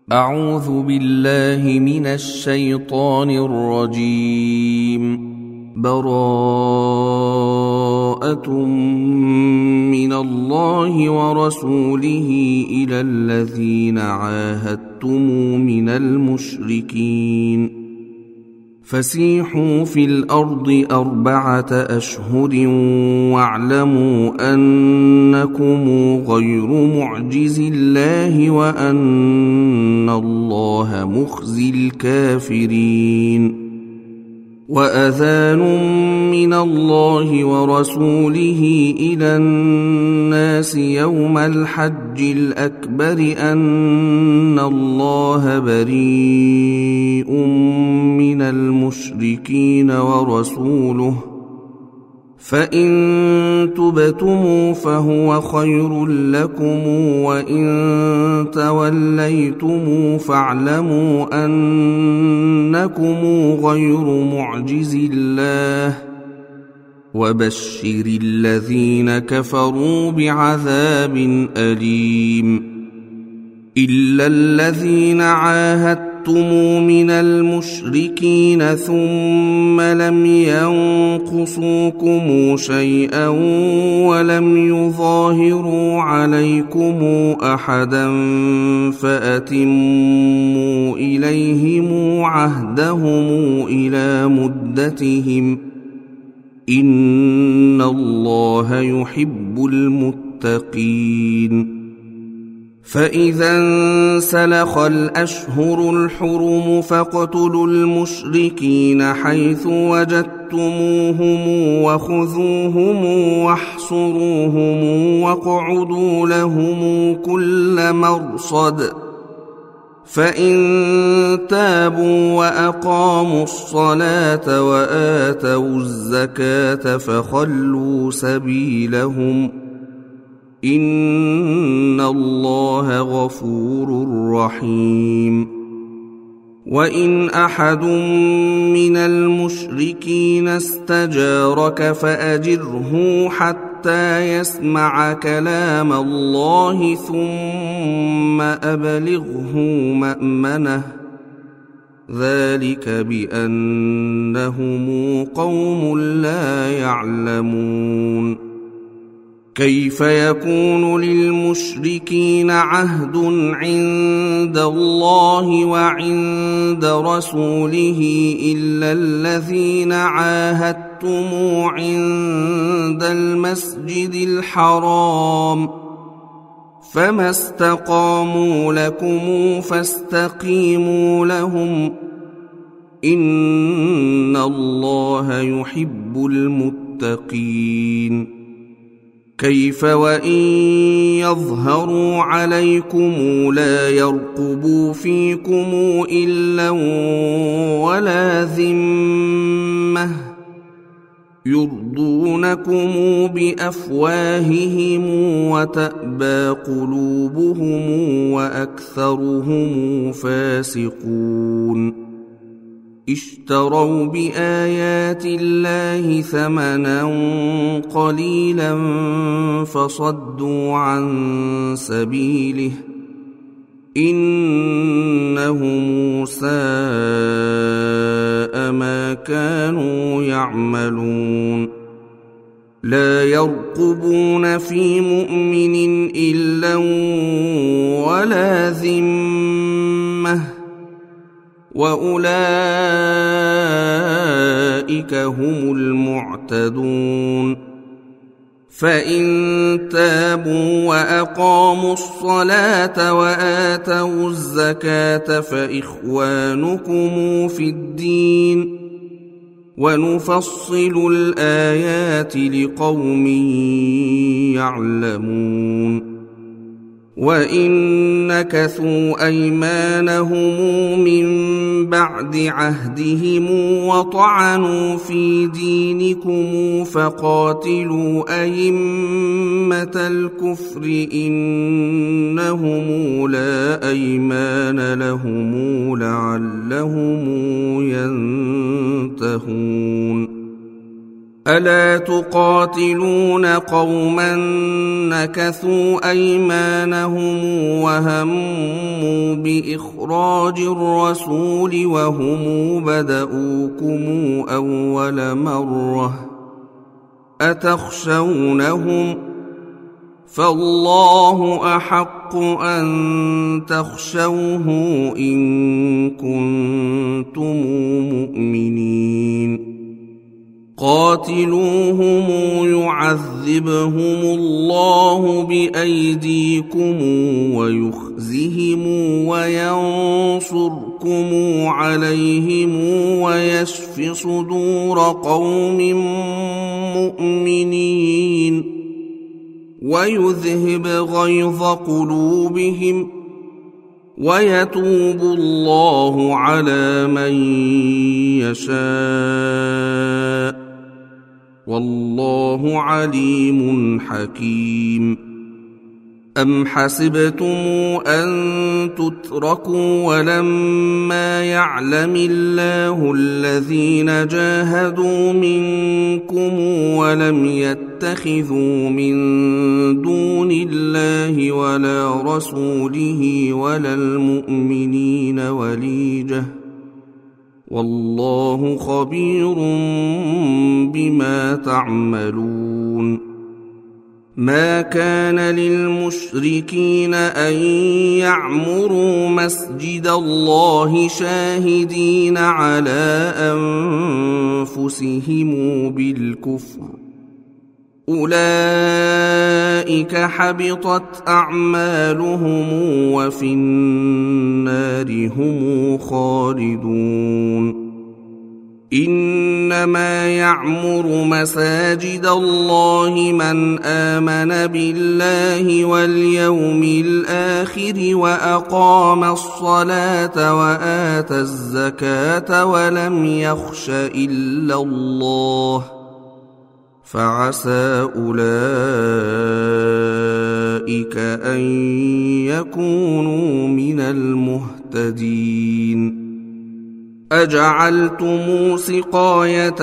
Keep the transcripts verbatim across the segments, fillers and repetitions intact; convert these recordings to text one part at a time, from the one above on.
أعوذ بالله من الشيطان الرجيم. براءة من الله ورسوله إلى الذين عاهدتم من المشركين فسيحوا في الأرض أربعة أشهر واعلموا أنكم غير معجز الله وأن الله مخزي الكافرين. وأذان من الله ورسوله إلى الناس يوم الحج الأكبر أن الله بريء من المشركين ورسوله فإن تبتم فهو خير لكم وإن توليتم فاعلموا أنكم غير معجز الله وبشر الذين كفروا بعذاب أليم. إلا الذين عاهدتم من المشركين ثم لم ينقصوكم شيئا ولم يظاهروا عليكم أحدا فأتموا إليهم عهدهم إلى مدتهم إن الله يحب المتقين. فإذا انسلخ الأشهر الحرم فاقتلوا المشركين حيث وجدتموهم وخذوهم واحصروهم واقعدوا لهم كل مرصد فإن تابوا وأقاموا الصلاة وآتوا الزكاة فخلوا سبيلهم إن الله غفور رحيم. وإن أحد من المشركين استجارك فأجره حتى يسمع كلام الله ثم أبلغه مأمنه ذلك بأنهم قوم لا يعلمون. كيف يكون للمشركين عهد عند الله وعند رسوله إلا الذين عاهدتم عند المسجد الحرام فما استقاموا لكم فاستقيموا لهم إن الله يحب المتقين. كيف وإن يظهروا عليكم لا يرقبوا فيكم إلا ولا ذمة يرضونكم بأفواههم وتأبى قلوبهم وأكثرهم فاسقون. اشتروا بآيات الله ثمنا قليلا فصدوا عن سبيله إنهم ساء ما كانوا يعملون. لا يرقبون في مؤمن إلا ولا ذمة وأولئك هم المعتدون. فإن تابوا وأقاموا الصلاة وآتوا الزكاة فإخوانكم في الدين ونفصل الآيات لقوم يعلمون. وإن نكثوا أيمانهم من بعد عهدهم وطعنوا في دينكم فقاتلوا أئمة الكفر إنهم لا أيمان لهم لعلهم ينتهون. ألا تقاتلون قوما نكثوا أيمانهم وهموا بإخراج الرسول وهم بدؤوكم أول مرة أتخشونهم فالله أحق أن تخشوه إن كنتم مؤمنين قاتلوهم يعذبهم الله بأيديكم ويخزهم وينصركم عليهم ويشف صدور قوم مؤمنين ويذهب غيظ قلوبهم ويتوب الله على من يشاء والله عليم حكيم أم حسبتم أن تتركوا ولما يعلم الله الذين جاهدوا منكم ولم يتخذوا من دون الله ولا رسوله ولا المؤمنين وليجة والله خبير بما تعملون ما كان للمشركين أن يعمروا مسجد الله شاهدين على أنفسهم بالكفر أولئك حبطت أعمالهم وفي النار هم خالدون إنما يعمر مساجد الله من آمن بالله واليوم الآخر وأقام الصلاة وآتى الزكاة ولم يخش إلا الله فعسى أولئك أن يكونوا من المهتدين أجعلتم سقاية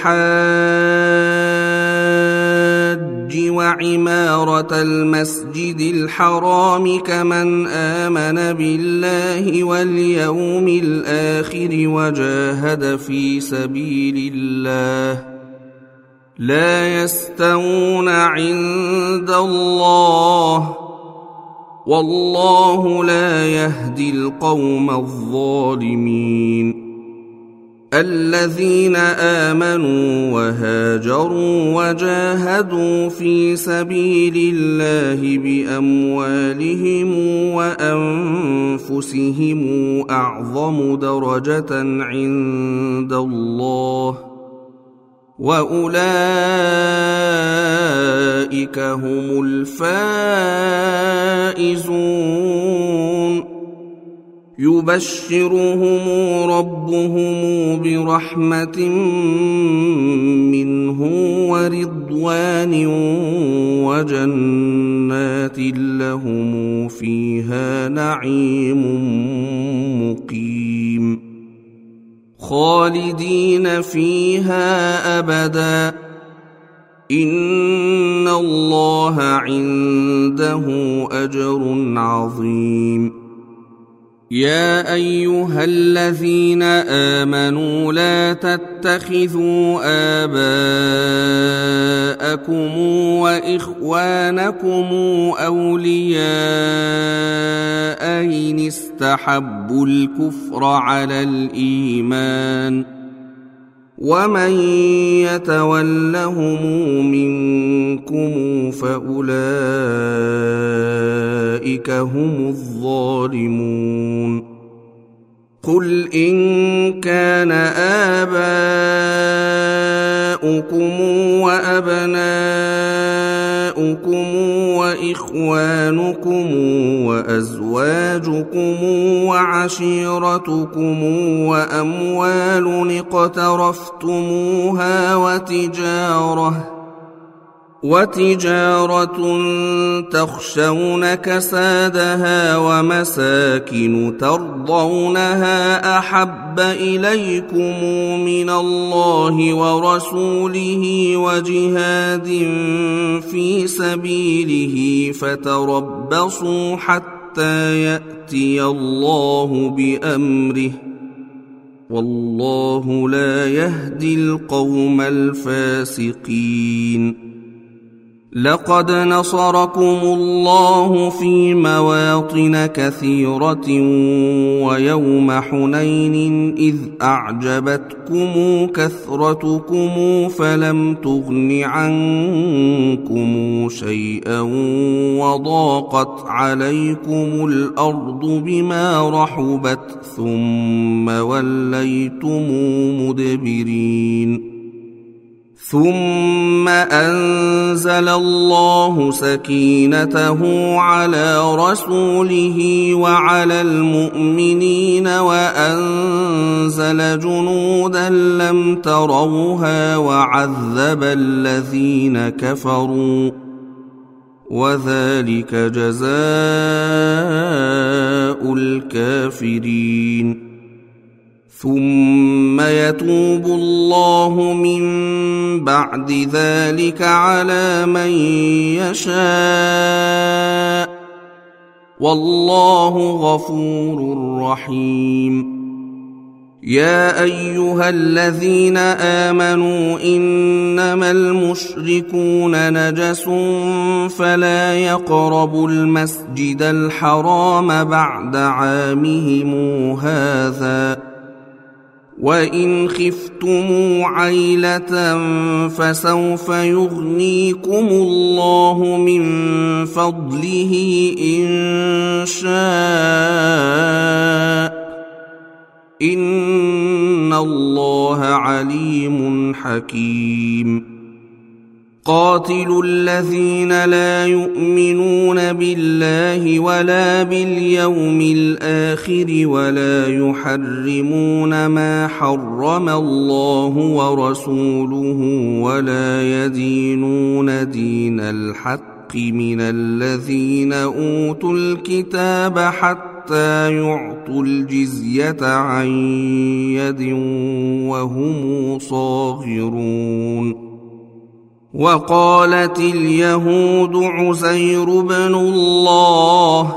الحاج وعمارة المسجد الحرام كمن آمن بالله واليوم الآخر وجاهد في سبيل الله لا يستوون عند الله والله لا يهدي القوم الظالمين الذين آمنوا وهاجروا وجاهدوا في سبيل الله بأموالهم وأنفسهم أعظم درجة عند الله وأولئك هم الفائزون يبشرهم ربهم برحمة منه ورضوان وجنات لهم فيها نعيم مقيم خالدين فيها أبدا إن الله عنده أجر عظيم يا أيها الذين آمنوا لا تتخذوا آباءكم وإخوانكم أولياء إن استحبوا الكفر على الإيمان ومن يتولهم منكم فأولئك هم الظالمون قل إن كان آباؤكم وأبناؤكم وإخوانكم وأزواجكم وعشيرتكم وأموال اقترفتموها وتجارة وتجارة تخشون كسادها ومساكن ترضونها أحب إليكم من الله ورسوله وجهاد في سبيله فتربصوا حتى يأتي الله بأمره والله لا يهدي القوم الفاسقين. لقد نصركم الله في مواطن كثيرة ويوم حنين إذ أعجبتكم كثرتكم فلم تغن عنكم شيئا وضاقت عليكم الأرض بما رحبت ثم وليتم مدبرين. ثم أنزل الله سكينته على رسوله وعلى المؤمنين وأنزل جنودا لم تروها وعذب الذين كفروا وذلك جزاء الكافرين. ثم يتوب الله من بعد ذلك على من يشاء والله غفور رحيم. يا أيها الذين آمنوا إنما المشركون نجس فلا يقربوا المسجد الحرام بعد عامهم هذا وإن خفتم عيلة فسوف يغنيكم الله من فضله إن شاء إن الله عليم حكيم. قاتلوا الذين لا يؤمنون بالله ولا باليوم الآخر ولا يحرمون ما حرم الله ورسوله ولا يدينون دين الحق من الذين أوتوا الكتاب حتى يعطوا الجزية عن يد وهم صاغرون. وقالت اليهود عزير بن الله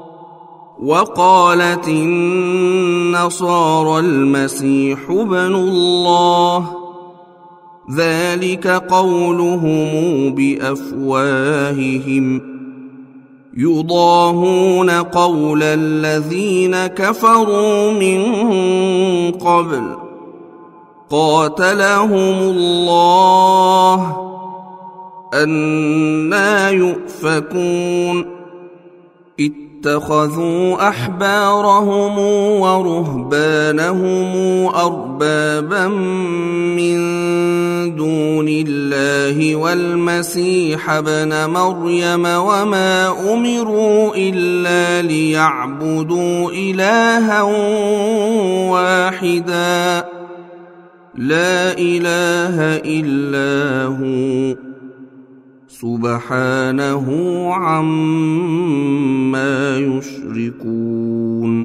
وقالت النصارى المسيح بن الله ذلك قولهم بأفواههم يضاهون قول الذين كفروا من قبل قاتلهم الله أنى يؤفكون. اتخذوا أحبارهم ورهبانهم أربابا من دون الله والمسيح ابن مريم وما أمروا إلا ليعبدوا إلها واحدا لا إله إلا هو سبحانه عما يشركون.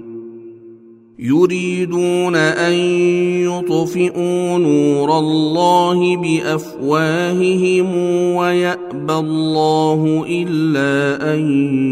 يريدون أن يطفئوا نور الله بأفواههم ويأبى الله إلا أن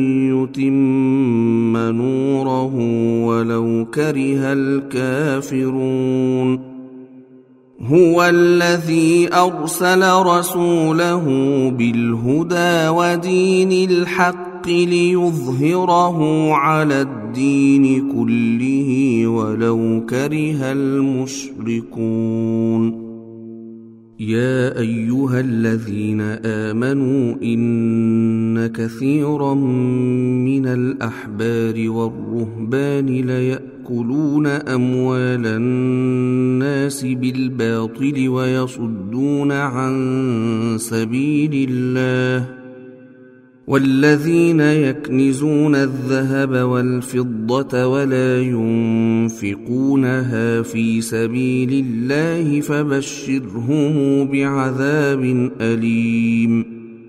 يتم نوره ولو كره الكافرون. هو الذي أرسل رسوله بالهدى ودين الحق ليظهره على الدين كله ولو كره المشركون. يا أيها الذين آمنوا إن كثيرا من الأحبار والرهبان ليأكلون أموال الناس بالباطل ويصدون عن سبيل الله والذين يكنزون الذهب والفضة ولا ينفقونها في سبيل الله فبشرهم بعذاب أليم.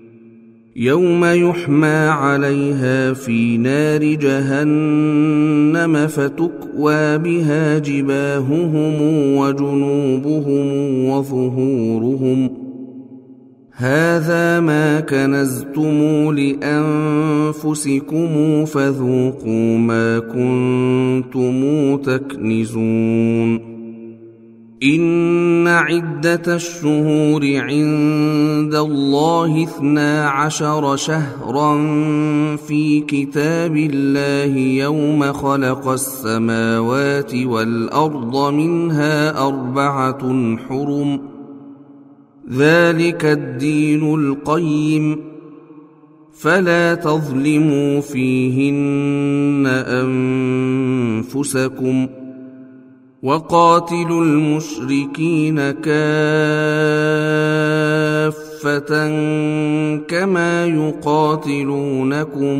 يوم يحمى عليها في نار جهنم فتكوى بها جباههم وجنوبهم وظهورهم هذا ما كنزتم لأنفسكم فذوقوا ما كنتم تكنزون إن عدة الشهور عند الله اثنا عشر شهرا في كتاب الله يوم خلق السماوات والأرض منها أربعة حرم ذلك الدين القيم فلا تظلموا فيهن أنفسكم وقاتلوا المشركين كافة كما يقاتلونكم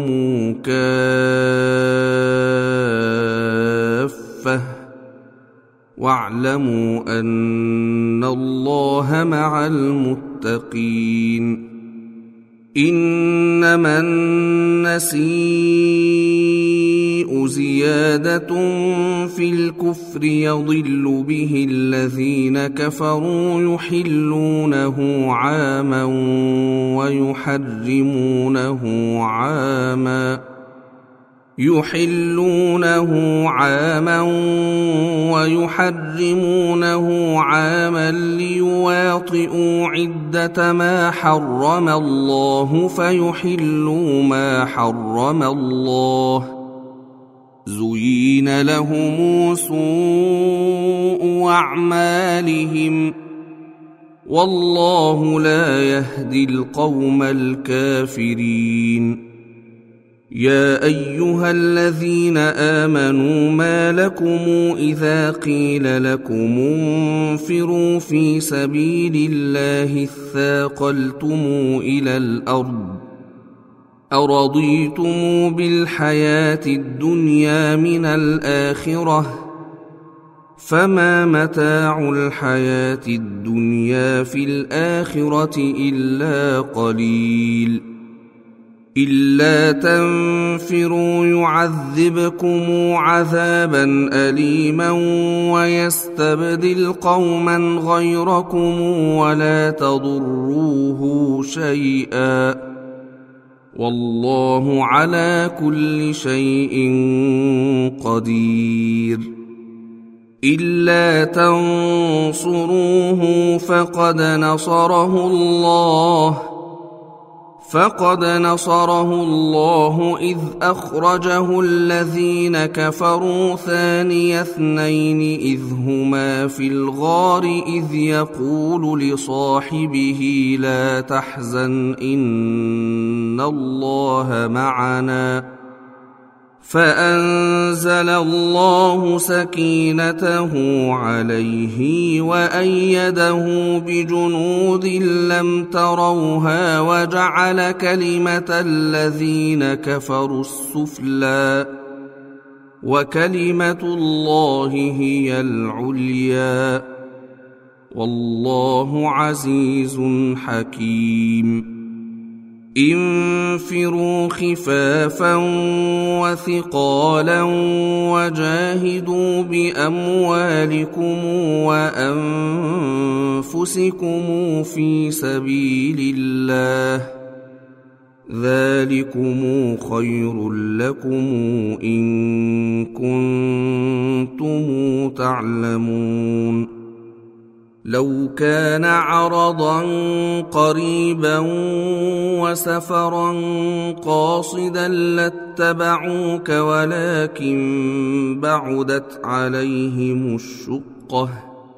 كافة واعلموا أن الله مع المتقين إنما النسيء زيادة في الكفر يضل به الذين كفروا يحلونه عاما ويحرمونه عاما يحلونه عاما ويحرمونه عاما ليواطئوا عدة ما حرم الله فيحلوا ما حرم الله زين لهم سوء أعمالهم والله لا يهدي القوم الكافرين يا أيها الذين آمنوا ما لكم إذا قيل لكم انفروا في سبيل الله اثاقلتم إلى الأرض أرضيتم بالحياة الدنيا من الآخرة فما متاع الحياة الدنيا في الآخرة إلا قليل إلا تنفروا يعذبكم عذابا أليما ويستبدل قوما غيركم ولا تضروه شيئا والله على كل شيء قدير إلا تنصروه فقد نصره الله فقد نصره الله إذ أخرجه الذين كفروا ثاني اثنين إذ هما في الغار إذ يقول لصاحبه لا تحزن إن الله معنا فأنزل الله سكينته عليه وأيده بجنود لم تروها وجعل كلمة الذين كفروا السفلى وكلمة الله هي العليا والله عزيز حكيم انفروا خفافا وثقالا وجاهدوا بأموالكم وأنفسكم في سبيل الله ذلكم خير لكم إن كنتم تعلمون لو كان عرضا قريبا وسفرا قاصدا لاتبعوك ولكن بعدت عليهم الشقة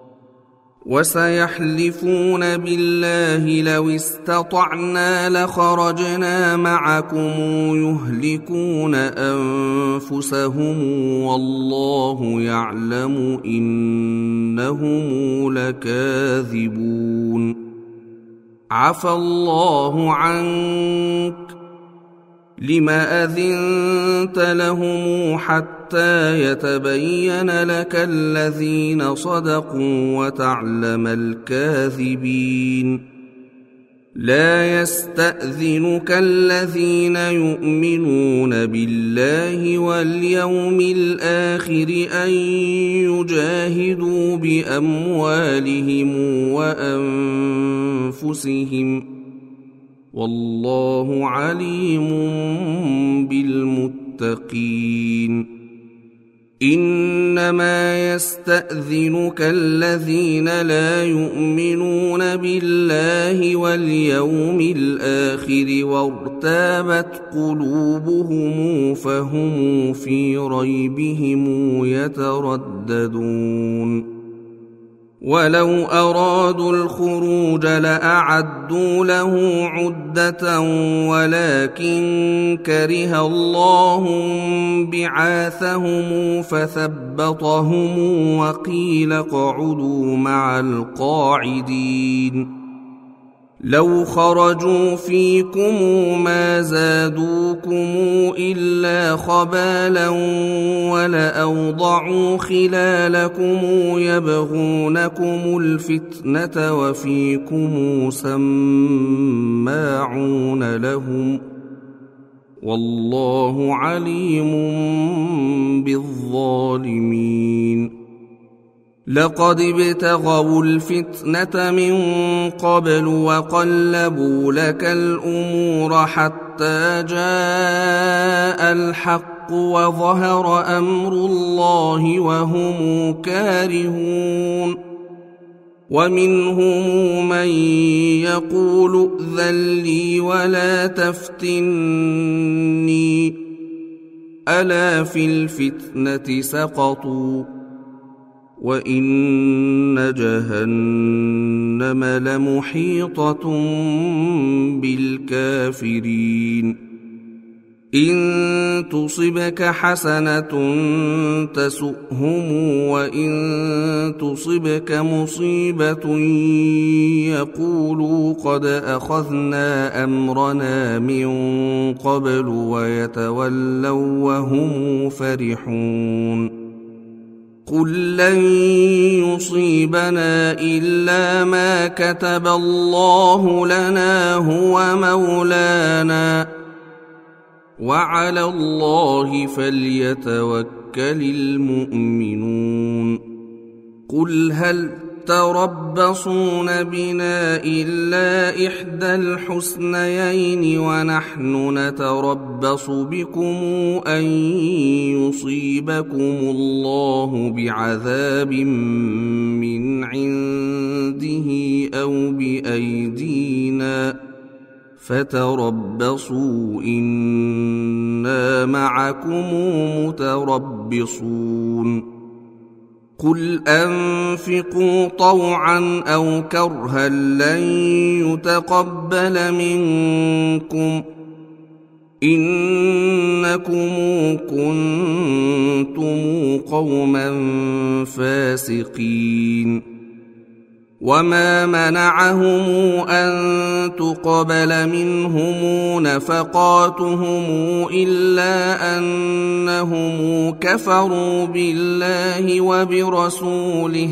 وسيحلفون بالله لو استطعنا لخرجنا معكم يهلكون أنفسهم والله يعلم إنهم لكاذبون عفى الله عنك لم أذنت لهم حتى يتبين لك الذين صدقوا وتعلم الكاذبين لا يستأذنك الذين يؤمنون بالله واليوم الآخر أن يجاهدوا بأموالهم وأنفسهم والله عليم بالمتقين إنما يستأذنك الذين لا يؤمنون بالله واليوم الآخر وارتابت قلوبهم فهم في ريبهم يترددون ولو أرادوا الخروج لأعدوا له عدة ولكن كره الله بعاثهم فثبطهم وقيل اقعدوا مع القاعدين لو خرجوا فيكم ما زادوكم إلا خبالا ولأوضعوا خلالكم يبغونكم الفتنة وفيكم سماعون لهم والله عليم بالظالمين لقد ابتغوا الفتنة من قبل وقلبوا لك الأمور حتى جاء الحق وظهر أمر الله وهم كارهون ومنهم من يقول ائذن لي ولا تفتني ألا في الفتنة سقطوا وإن جهنم لمحيطة بالكافرين إن تصبك حسنة تسؤهم وإن تصبك مصيبة يقولوا قد أخذنا أمرنا من قبل ويتولوا وهم فرحون قل لن يصيبنا إلا ما كتب الله لنا هو مولانا وعلى الله فليتوكل المؤمنون قل هل تربصون بنا إلا إحدى الحسنيين ونحن نتربص بكم أن يصيبكم الله بعذاب من عنده أو بأيدينا فتربصوا إنا معكم متربصون قل أنفقوا طوعا أو كرها لن يتقبل منكم إنكم كنتم قوما فاسقين وما منعهم أن تقبل منهم نفقاتهم إلا أنهم كفروا بالله وبرسوله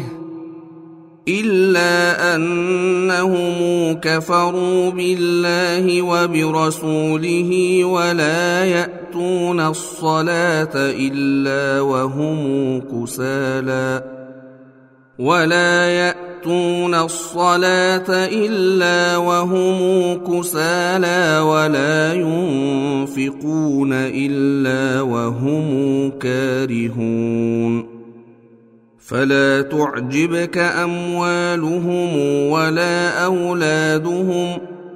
إلا أنهم كفروا بالله وبرسوله ولا يأتون الصلاة إلا وهم كسالى ولا يأتون الصلاة إلا وهم كسالى ولا ينفقون إلا وهم كارهون فلا تعجبك أموالهم ولا أولادهم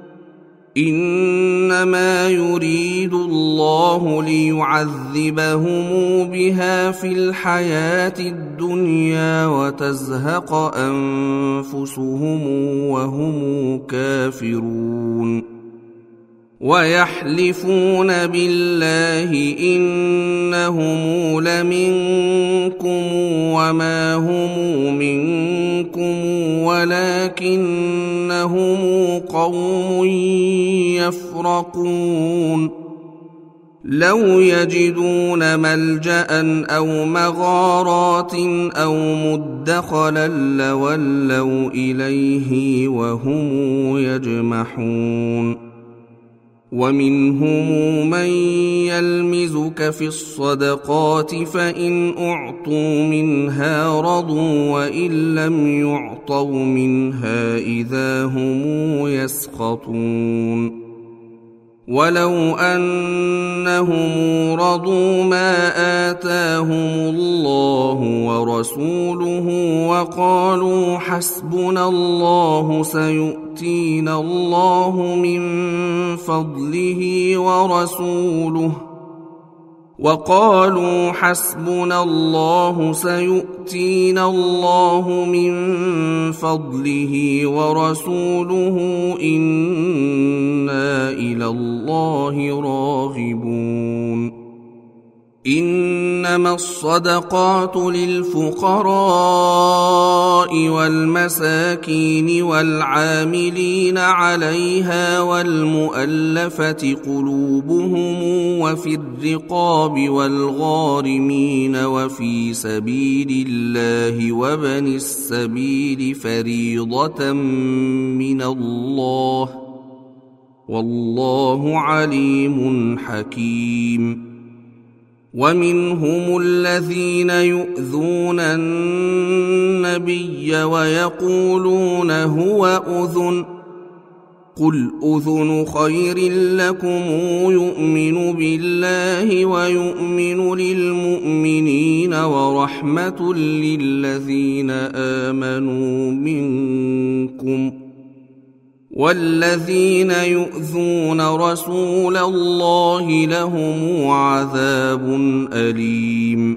إنما يريد الله ليعذبهم بها في الحياة الدنيا وتزهق أنفسهم وهم كافرون ويحلفون بالله إنهم لمنكم وما هم منكم ولكنهم قوم يفرقون لو يجدون ملجأ أو مغارات أو مدخلا لولوا إليه وهم يجمحون ومنهم من يلمزك في الصدقات فإن أعطوا منها رضوا وإن لم يعطوا منها إذا هم يسخطون ولو أنهم رضوا ما آتاهم الله ورسوله وقالوا حسبنا الله سيؤتينا الله من فضله ورسوله وقالوا حسبنا الله سيؤتينا الله من فضله ورسوله إنا إلى الله راغبون إنما الصدقات للفقراء والمساكين والعاملين عليها والمؤلفة قلوبهم وفي الرقاب والغارمين وفي سبيل الله وابن السبيل فريضة من الله والله عليم حكيم ومنهم الذين يؤذون النبي ويقولون هو أذن قل أذن خير لكم يؤمن بالله ويؤمن للمؤمنين ورحمة للذين آمنوا منكم والذين يؤذون رسول الله لهم عذاب أليم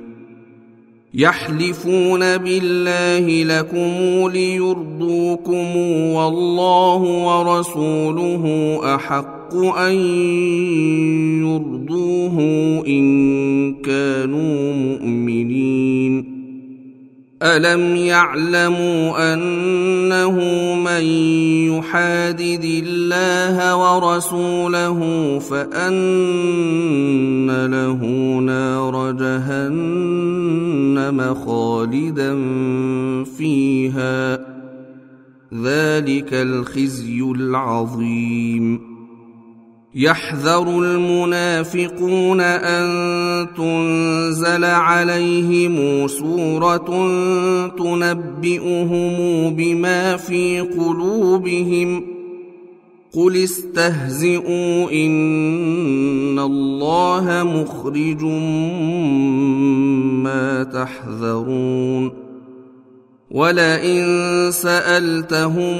يحلفون بالله لكم ليرضوكم والله ورسوله أحق أن يرضوه إن كانوا مؤمنين ألم يعلموا أنه من يحادد الله ورسوله فأن له نار جهنم خالدا فيها ذلك الخزي العظيم يحذر المنافقون أن تنزل عليهم سورة تنبئهم بما في قلوبهم قل استهزئوا إن الله مخرج ما تحذرون ولئن سألتهم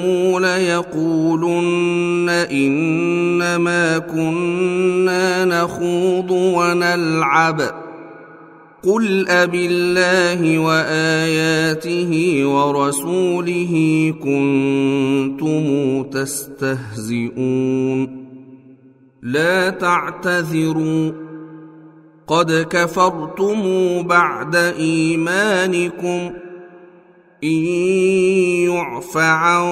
ليقولن إنما كنا نخوض ونلعب قل أبالله وآياته ورسوله كنتم تستهزئون لا تعتذروا قد كفرتم بعد إيمانكم إن يعف عن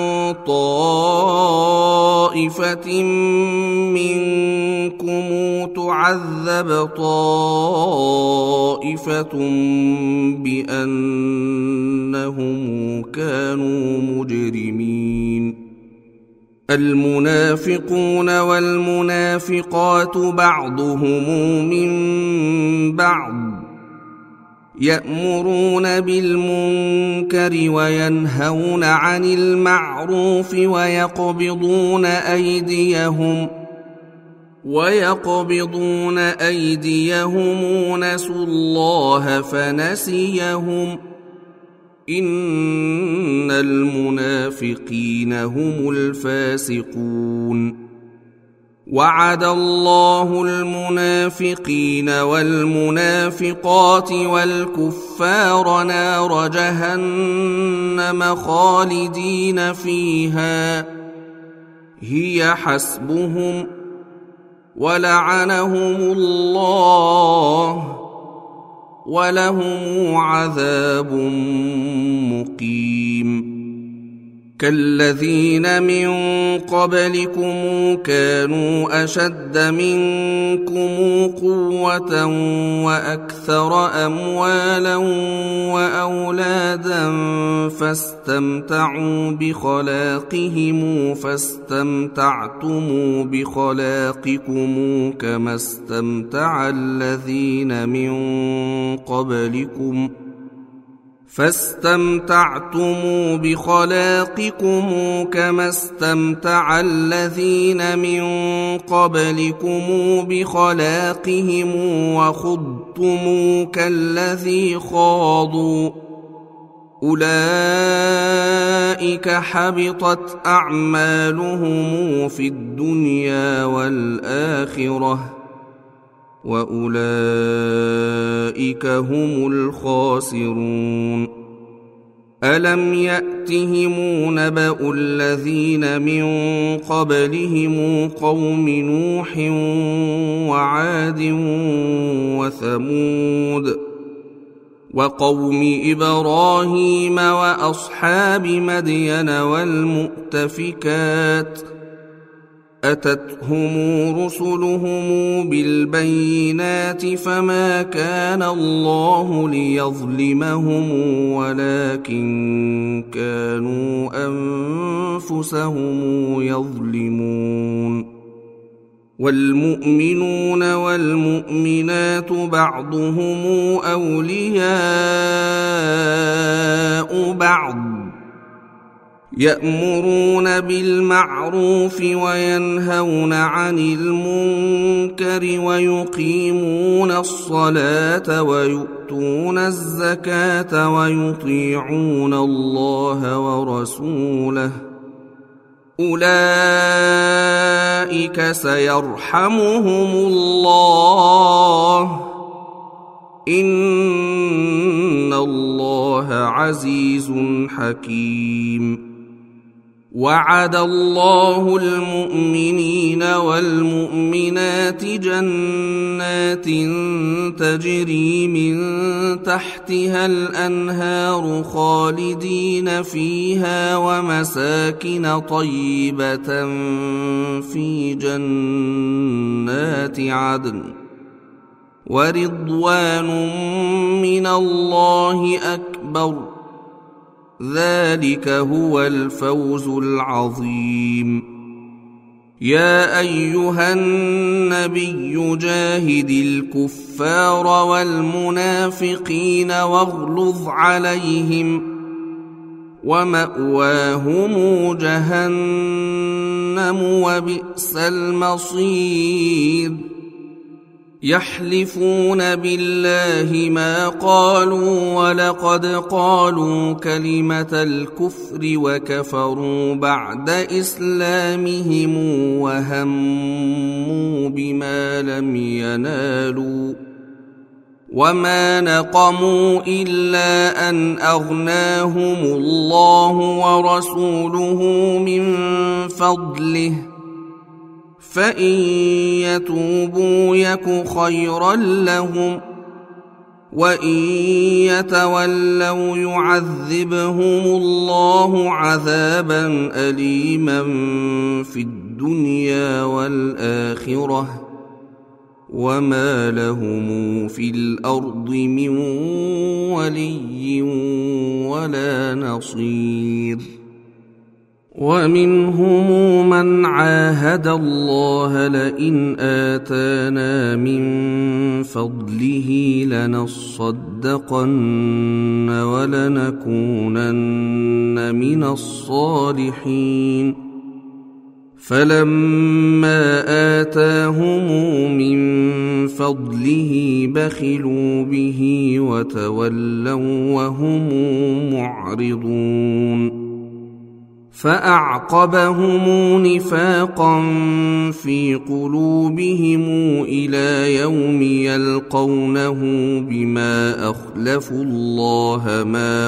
طائفة منكم تعذب طائفة بأنهم كانوا مجرمين المنافقون والمنافقات بعضهم من بعض يأمرون بالمنكر وينهون عن المعروف ويقبضون أيديهم ويقبضون أيديهم نسوا الله فنسيهم إن المنافقين هم الفاسقون وعد الله المنافقين والمنافقات والكفار نار جهنم خالدين فيها هي حسبهم ولعنهم الله ولهم عذاب مقيم كالذين من قبلكم كانوا أشد منكم قوة وأكثر أموالا وأولادا فاستمتعوا بخلاقهم فاستمتعتم بخلاقكم كما استمتع الذين من قبلكم فاستمتعتم بخلاقكم كما استمتع الذين من قبلكم بخلاقهم وخضتم كالذي خاضوا أولئك حبطت أعمالهم في الدنيا والآخرة وأولئك هم الخاسرون ألم يأتهم نبأ الذين من قبلهم قوم نوح وعاد وثمود وقوم إبراهيم وأصحاب مدين والمؤتفكات أتتهم رسلهم بالبينات فما كان الله ليظلمهم ولكن كانوا أنفسهم يظلمون والمؤمنون والمؤمنات بعضهم أولياء بعض يأمرون بالمعروف وينهون عن المنكر ويقيمون الصلاة ويؤتون الزكاة ويطيعون الله ورسوله أولئك سيرحمهم الله إن الله عزيز حكيم وعد الله المؤمنين والمؤمنات جنات تجري من تحتها الأنهار خالدين فيها ومساكن طيبة في جنات عدن ورضوان من الله أكبر ذلك هو الفوز العظيم يا أيها النبي جاهد الكفار والمنافقين واغلظ عليهم ومأواهم جهنم وبئس المصير يحلفون بالله ما قالوا ولقد قالوا كلمة الكفر وكفروا بعد إسلامهم وهموا بما لم ينالوا وما نقموا إلا أن أغناهم الله ورسوله من فضله فإن يتوبوا يك خيرا لهم وإن يتولوا يعذبهم الله عذابا أليما في الدنيا والآخرة وما لهم في الأرض من ولي ولا نصير ومنهم من عاهد الله لئن آتانا من فضله لنصدقن ولنكونن من الصالحين فلما آتاهم من فضله بخلوا به وتولوا وهم معرضون فأعقبهم نفاقا في قلوبهم إلى يوم يلقونه بما أخلفوا الله ما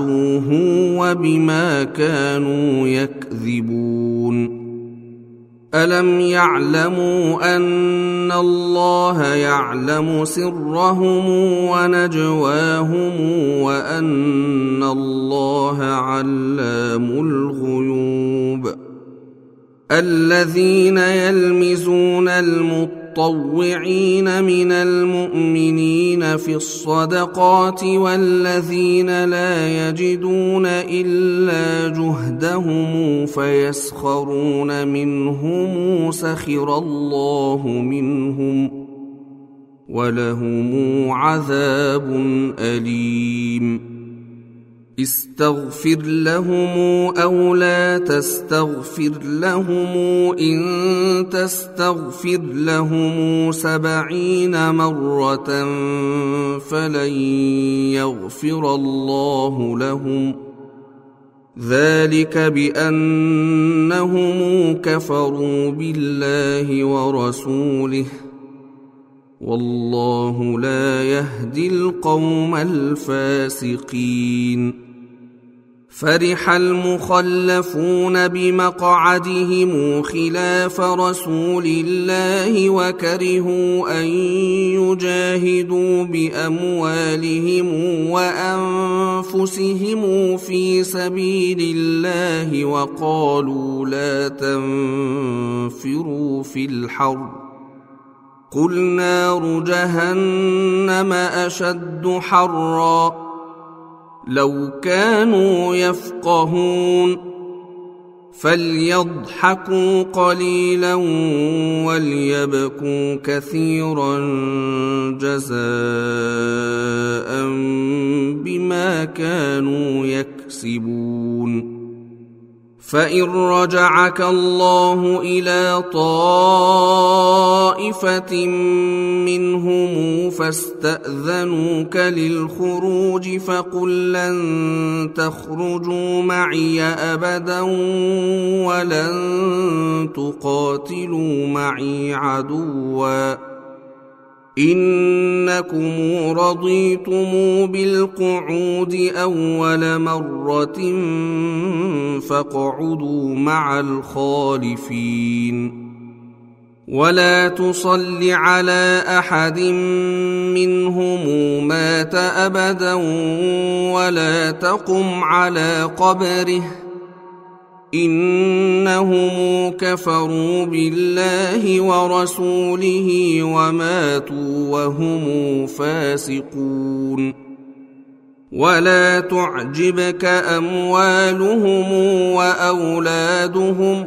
وعدوه وبما كانوا يكذبون ألم يعلموا أن الله يعلم سرهم ونجواهم وأن الله علام الغيوب الذين يلمزون المطوعين من المؤمنين في الصدقات والذين لا يجدون إلا جهدهم فيسخرون منهم سخر الله منهم ولهم عذاب أليم استغفر لهم أو لا تستغفر لهم إن تستغفر لهم سبعين مرة فلن يغفر الله لهم ذلك بأنهم كفروا بالله ورسوله والله لا يهدي القوم الفاسقين فرح المخلفون بمقعدهم خلاف رسول الله وكرهوا أن يجاهدوا بأموالهم وأنفسهم في سبيل الله وقالوا لا تنفروا في الحر قل نار جهنم أشد حرا لو كانوا يفقهون فليضحكوا قليلا وليبكوا كثيرا جزاء بما كانوا يكسبون فإن رجعك الله إلى طائفة منهم فاستأذنوك للخروج فقل لن تخرجوا معي أبدا ولن تقاتلوا معي عدوا إنكم رضيتم بالقعود أول مرة فاقعدوا مع الخالفين ولا تصل على أحد منهم مات أبدا ولا تقم على قبره إنهم كفروا بالله ورسوله وماتوا وهم فاسقون ولا تعجبك أموالهم وأولادهم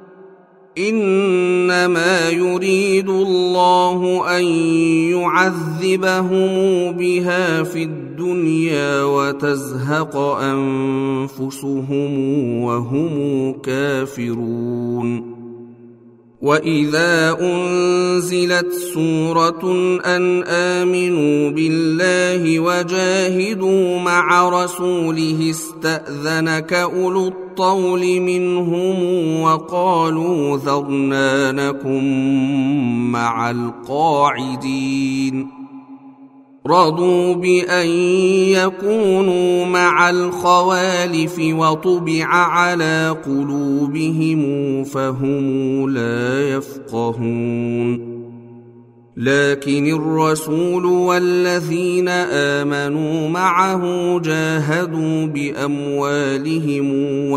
إنما يريد الله أن يعذبهم بها في الدنيا وتزهق أنفسهم وهم كافرون وإذا أنزلت سورة أن آمنوا بالله وجاهدوا مع رسوله استأذنك أولو الطول منهم وقالوا ذرنا نكن مع القاعدين رضوا بأن يكونوا مع الخوالف وطبع على قلوبهم فهم لا يفقهون لكن الرسول والذين آمنوا معه جاهدوا بأموالهم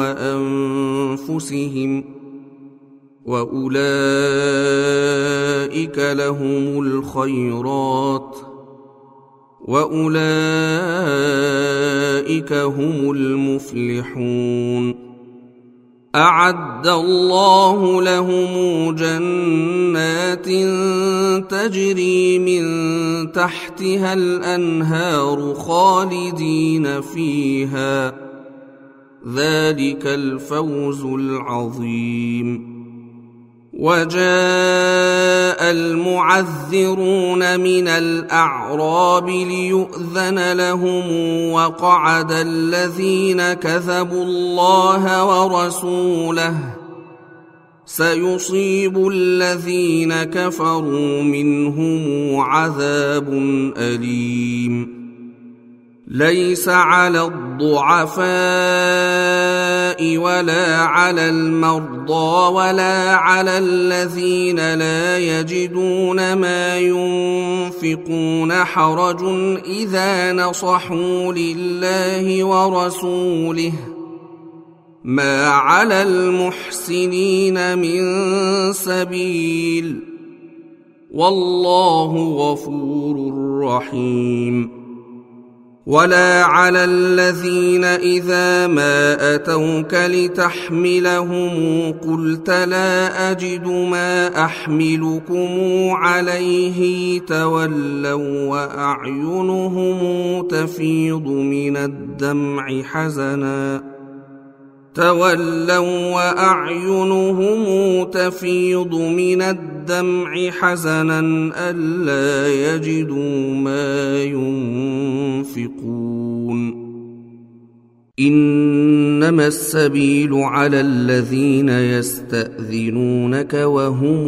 وأنفسهم وأولئك لهم الخيرات وأولئك هم المفلحون أعد الله لهم جنات تجري من تحتها الأنهار خالدين فيها ذلك الفوز العظيم وجاء المعذرون من الأعراب ليؤذن لهم وقعد الذين كذبوا الله ورسوله سيصيب الذين كفروا منهم عذاب أليم ليس على الضعفاء ولا على المرضى ولا على الذين لا يجدون ما ينفقون حرج إذا نصحوا لله ورسوله ما على المحسنين من سبيل والله غفور رحيم. ولا على الذين إذا ما أتوك لتحملهم قلت لا أجد ما أحملكم عليه تولوا وأعينهم تفيض من الدمع حزنا تولوا وأعينهم تفيض من الدمع حزنا ألا يجدوا ما ينفقون. إنما السبيل على الذين يستأذنونك وهم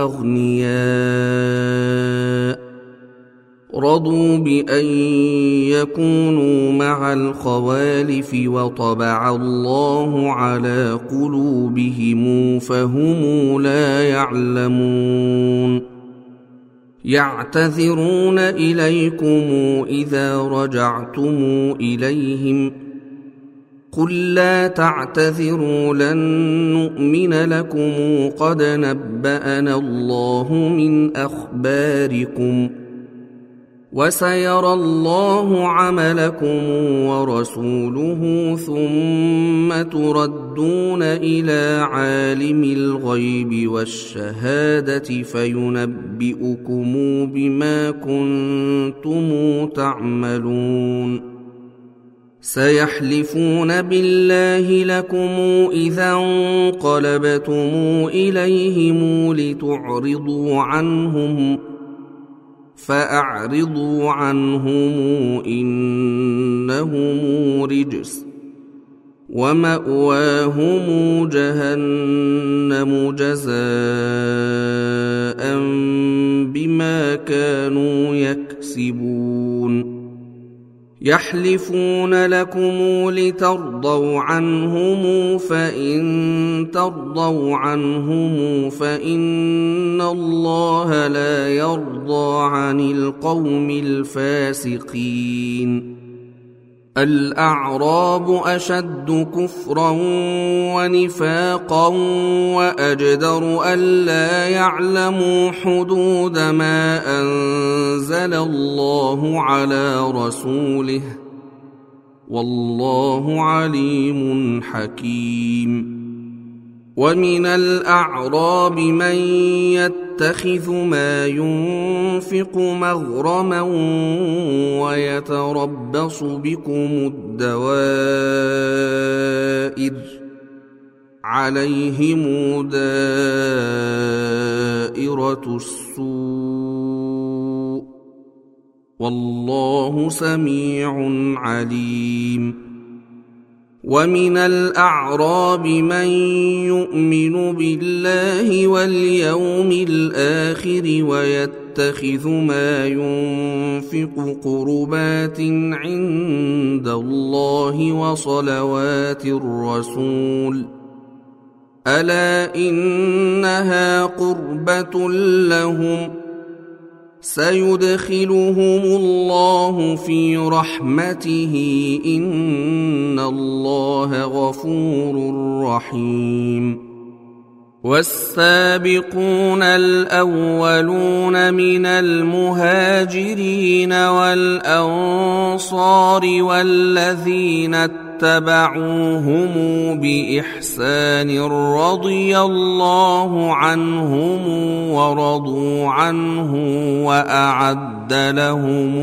أغنياء رضوا بأن يكونوا مع الخوالف وطبع الله على قلوبهم فهم لا يعلمون. يعتذرون إليكم إذا رجعتم إليهم قل لا تعتذروا لن نؤمن لكم قد نبأنا الله من أخباركم وسيرى الله عملكم ورسوله ثم تردون إلى عالم الغيب والشهادة فينبئكم بما كنتم تعملون. سيحلفون بالله لكم إذا انقلبتم إليهم لتعرضوا عنهم فأعرضوا عنهم إنهم رجس ومأواهم جهنم جزاء بما كانوا يكسبون. يحلفون لكم لترضوا عنهم فإن ترضوا عنهم فإن الله لا يرضى عن القوم الفاسقين. الأعراب أشد كفرا ونفاقا وأجدر ألا يعلموا حدود ما أنزل الله على رسوله والله عليم حكيم. ومن الأعراب من يتخذ ما ينفق مغرما ويتربص بكم الدوائر عليهم دائرة السوء والله سميع عليم. ومن الأعراب من يؤمن بالله واليوم الآخر ويتخذ ما ينفق قربات عند الله وصلوات الرسول ألا إنها قربة لهم سيدخلهم الله في رحمته إن الله غفور رحيم. والسابقون الأولون من المهاجرين والأنصار والذين اتبعوهم بإحسان رضي الله عنهم ورضوا عنه وأعد لهم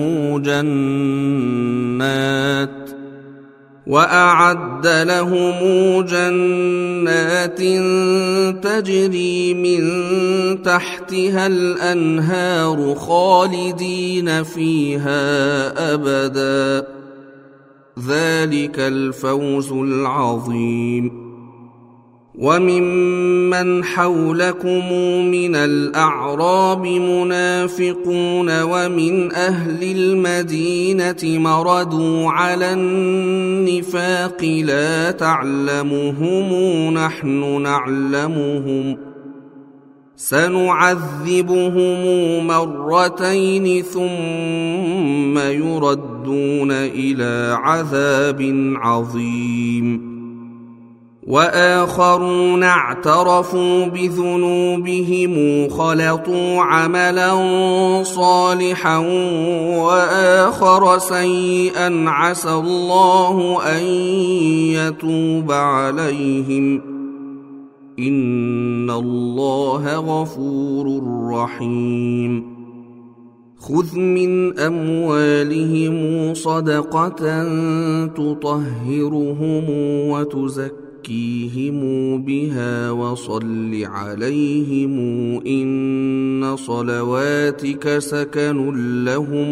جنات وأعد لهم جنات تجري من تحتها الأنهار خالدين فيها أبدا ذلك الفوز العظيم. وممن حولكم من الأعراب منافقون ومن أهل المدينة مردوا على النفاق لا تعلمهم نحن نعلمهم سنعذبهم مرتين ثم يردون إلى عذاب عظيم وآخرون اعترفوا بذنوبهم خلطوا عملا صالحا وآخر سيئا عسى الله أن يتوب عليهم إن الله غفور رحيم خذ من أموالهم صدقة تطهرهم وتزكيهم بها وصل عليهم إن صلواتك سكن لهم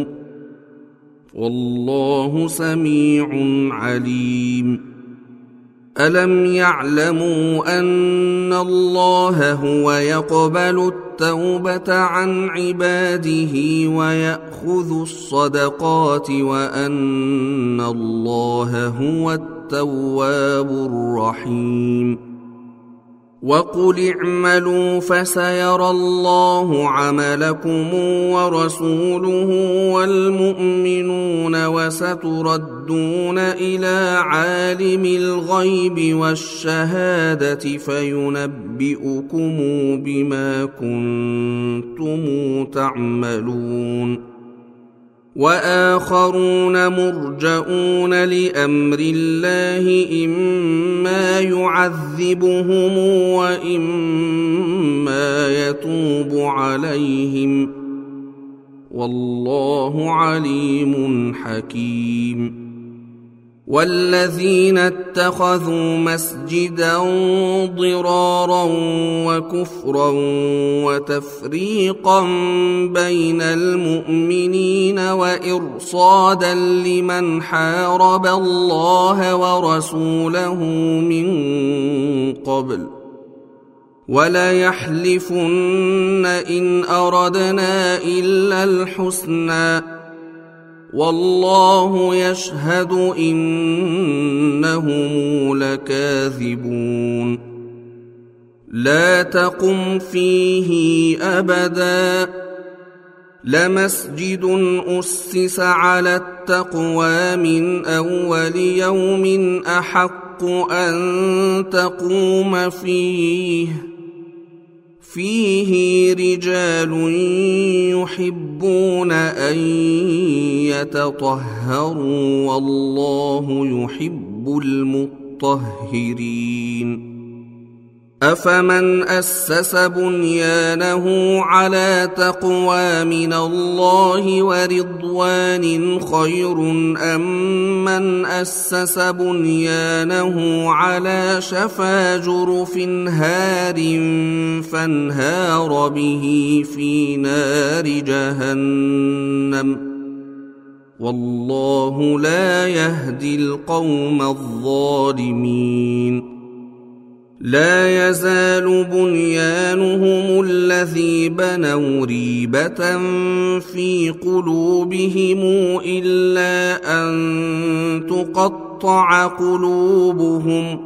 والله سميع عليم ألم يعلموا أن الله هو يقبل التوبة عن عباده ويأخذ الصدقات وأن الله هو التواب الرحيم وقل اعملوا فسيرى الله عملكم ورسوله والمؤمنون وستردون إلى عالم الغيب والشهادة فينبئكم بما كنتم تعملون وآخرون مرجؤون لأمر الله إما يعذبهم وإما يتوب عليهم والله عليم حكيم والذين اتخذوا مسجدا ضرارا وكفرا وتفريقا بين المؤمنين وإرصادا لمن حارب الله ورسوله من قبل وليحلفن إن أردنا إلا الحسنى والله يشهد إنهم لكاذبون لا تقم فيه أبدا لمسجد أسس على التقوى من أول يوم أحق أن تقوم فيه فيه رجال يحبون أن يتطهروا والله يحب المطهرين أفمن أسس بنيانه على تقوى من الله ورضوان خير أم من أسس بنيانه على شفا جرف هار فانهار به في نار جهنم والله لا يهدي القوم الظالمين لا يزال بنيانهم الذي بنوا ريبة في قلوبهم إلا أن تقطع قلوبهم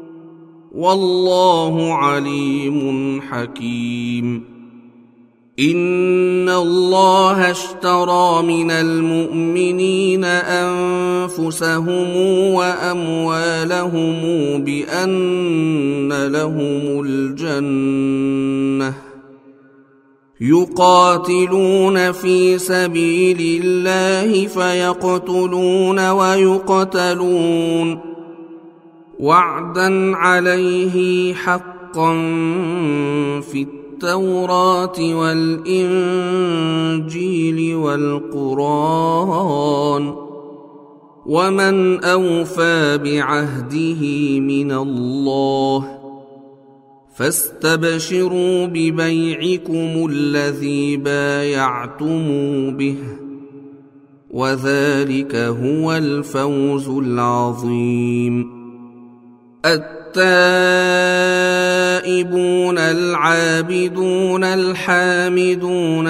والله عليم حكيم إن الله اشترى من المؤمنين أنفسهم وأموالهم بأن لهم الجنة يقاتلون في سبيل الله فيقتلون ويقتلون وعدا عليه حقا في التوراة والإنجيل والقرآن ومن أوفى بعهده من الله فاستبشروا ببيعكم الذي بايعتم به وذلك هو الفوز العظيم التائبون العابدون الحامدون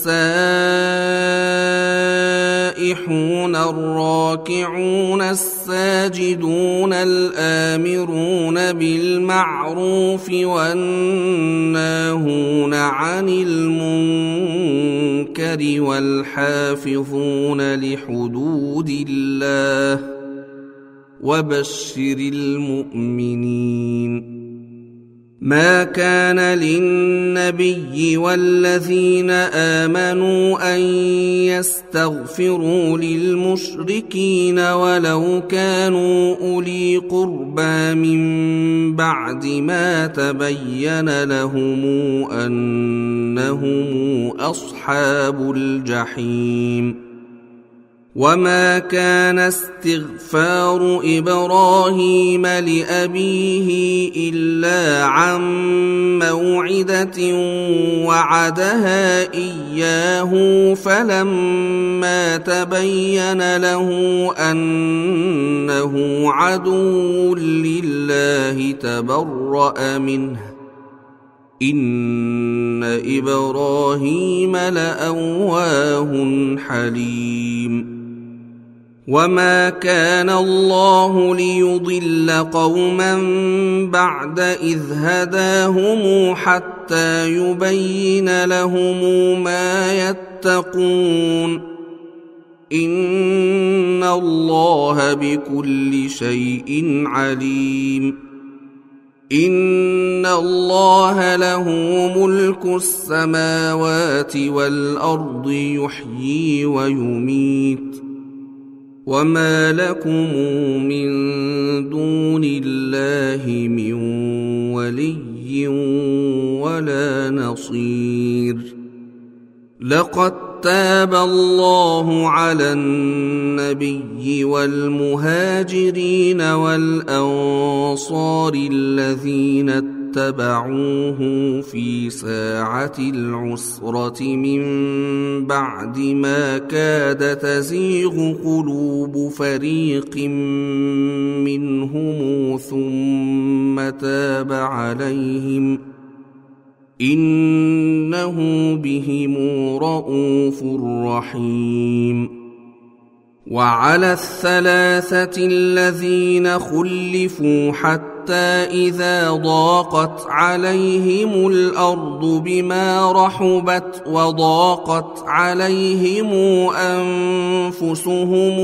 السائحون الراكعون الساجدون الآمرون بالمعروف والناهون عن المنكر والحافظون لحدود الله وبشر المؤمنين. ما كان للنبي والذين آمنوا أن يستغفروا للمشركين ولو كانوا أولي قربى من بعد ما تبين لهم أنهم أصحاب الجحيم. وما كان استغفار إبراهيم لأبيه إلا عن موعدة وعدها إياه فلما تبين له أنه عدو لله تبرأ منه إن إبراهيم لأواه حليم. وما كان الله ليضل قوما بعد إذ هداهم حتى يبين لهم ما يتقون إن الله بكل شيء عليم. إن الله له ملك السماوات والأرض يحيي ويميت وما لكم من دون الله من ولي ولا نصير. لقد تاب الله على النبي والمهاجرين والأنصار الذين اتبعوه في ساعة العسرة من بعد ما كاد تزيغ قلوب فريق منهم ثم تاب عليهم إنه بهم رءوف رحيم. وعلى الثلاثة الذين خلفوا حتى إذا ضاقت عليهم الأرض بما رحبت وضاقت عليهم أنفسهم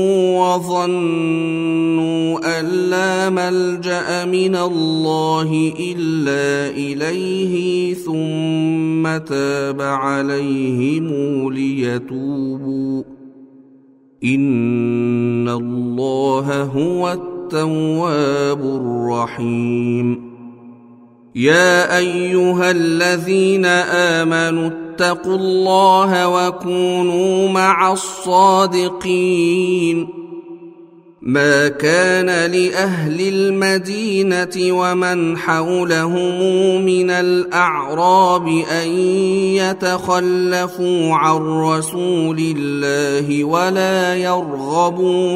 وظنوا أن لا ملجأ من الله إلا إليه ثم تاب عليهم ليتوبوا إن الله هو التواب الرحيم. يا أيها الذين آمنوا اتقوا الله وكونوا مع الصادقين. ما كان لأهل المدينة ومن حولهم من الأعراب أن يتخلفوا عن رسول الله ولا يرغبوا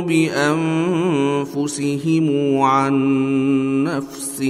بأنفسهم عن نفسه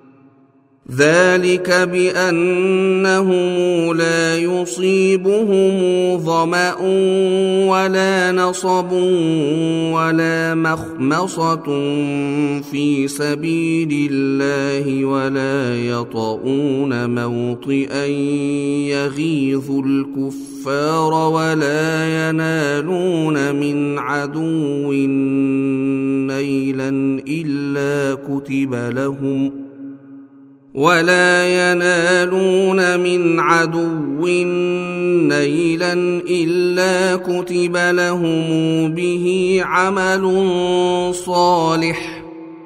ذلك بأنهم لا يصيبهم ظمأ ولا نصب ولا مخمصة في سبيل الله ولا يطؤون موطئا يغيظ الكفار ولا ينالون من عدو نيلا إلا كتب لهم ولا ينالون من عدو نيلا إلا كتب لهم به عمل صالح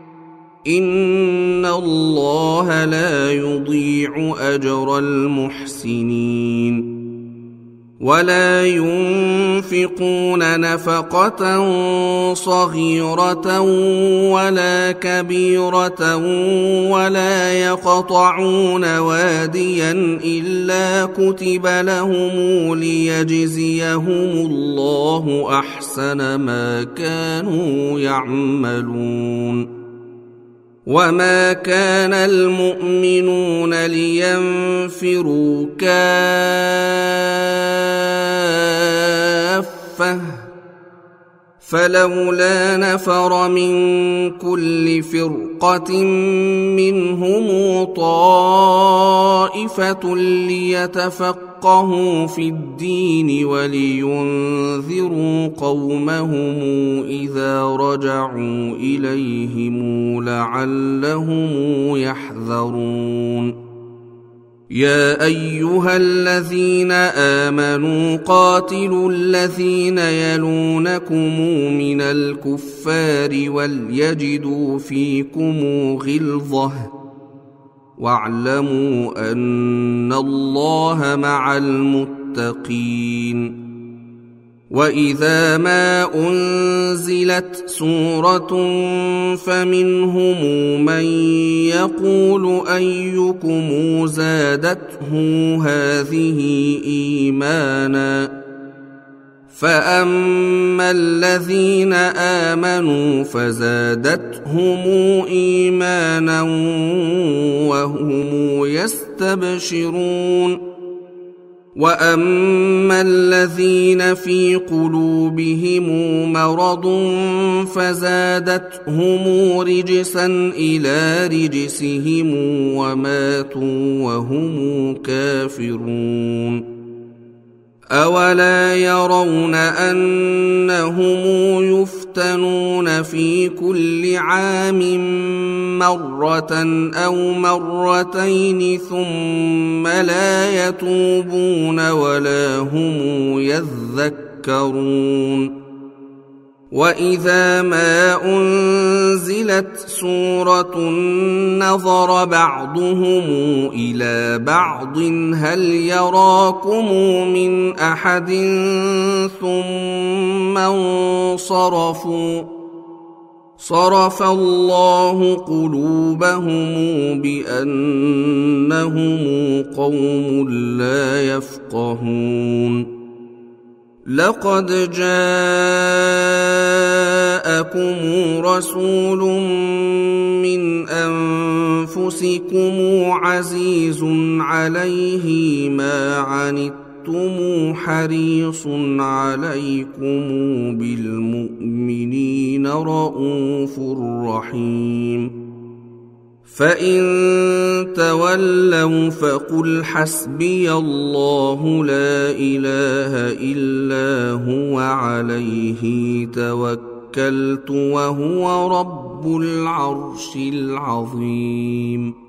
إن الله لا يضيع أجر المحسنين. ولا ينفقون نفقة صغيرة ولا كبيرة ولا يقطعون واديا إلا كتب لهم ليجزيهم الله أحسن ما كانوا يعملون. وما كان المؤمنون لينفروا كافة فلولا نفر من كل فرقة منهم طائفة ليتفقهوا في الدين ولينذروا قومهم إذا رجعوا إليهم لعلهم يحذرون يا أيها الذين آمنوا قاتلوا الذين يلونكم من الكفار وليجدوا فيكم غلظة واعلموا أن الله مع المتقين وإذا ما أنزلت سورة فمنهم من يقول أيكم زادته هذه إيمانا فأما الذين آمنوا فزادتهم إيمانا وهم يستبشرون وأما الذين في قلوبهم مرض فزادتهم رجسا إلى رجسهم وماتوا وهم كافرون أولا يرون أنهم يفتنون في كل عام مرة أو مرتين ثم لا يتوبون ولا هم يذكرون وإذا ما أنزلت سورة نظر بعضهم إلى بعض هل يراكم من أحد ثم انصرفوا صرف الله قلوبهم بأنهم قوم لا يفقهون لقد جاءكم رسول من أنفسكم عزيز عليه ما عنتم حريص عليكم بالمؤمنين رءوف رحيم فإن تولوا فقل حسبي الله لا إله إلا هو عليه توكلت وهو رب العرش العظيم